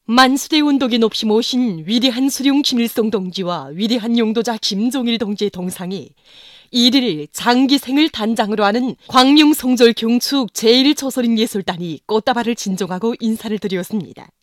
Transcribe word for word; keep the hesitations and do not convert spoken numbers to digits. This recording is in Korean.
만수대 운동에 높이 모신 위대한 수룡 김일성 동지와 위대한 용도자 김종일 동지의 동상이 일 일 장기생을 단장으로 하는 광명성절 경축 제일 조선인 예술단이 꽃다발을 진종하고 인사를 드렸습니다.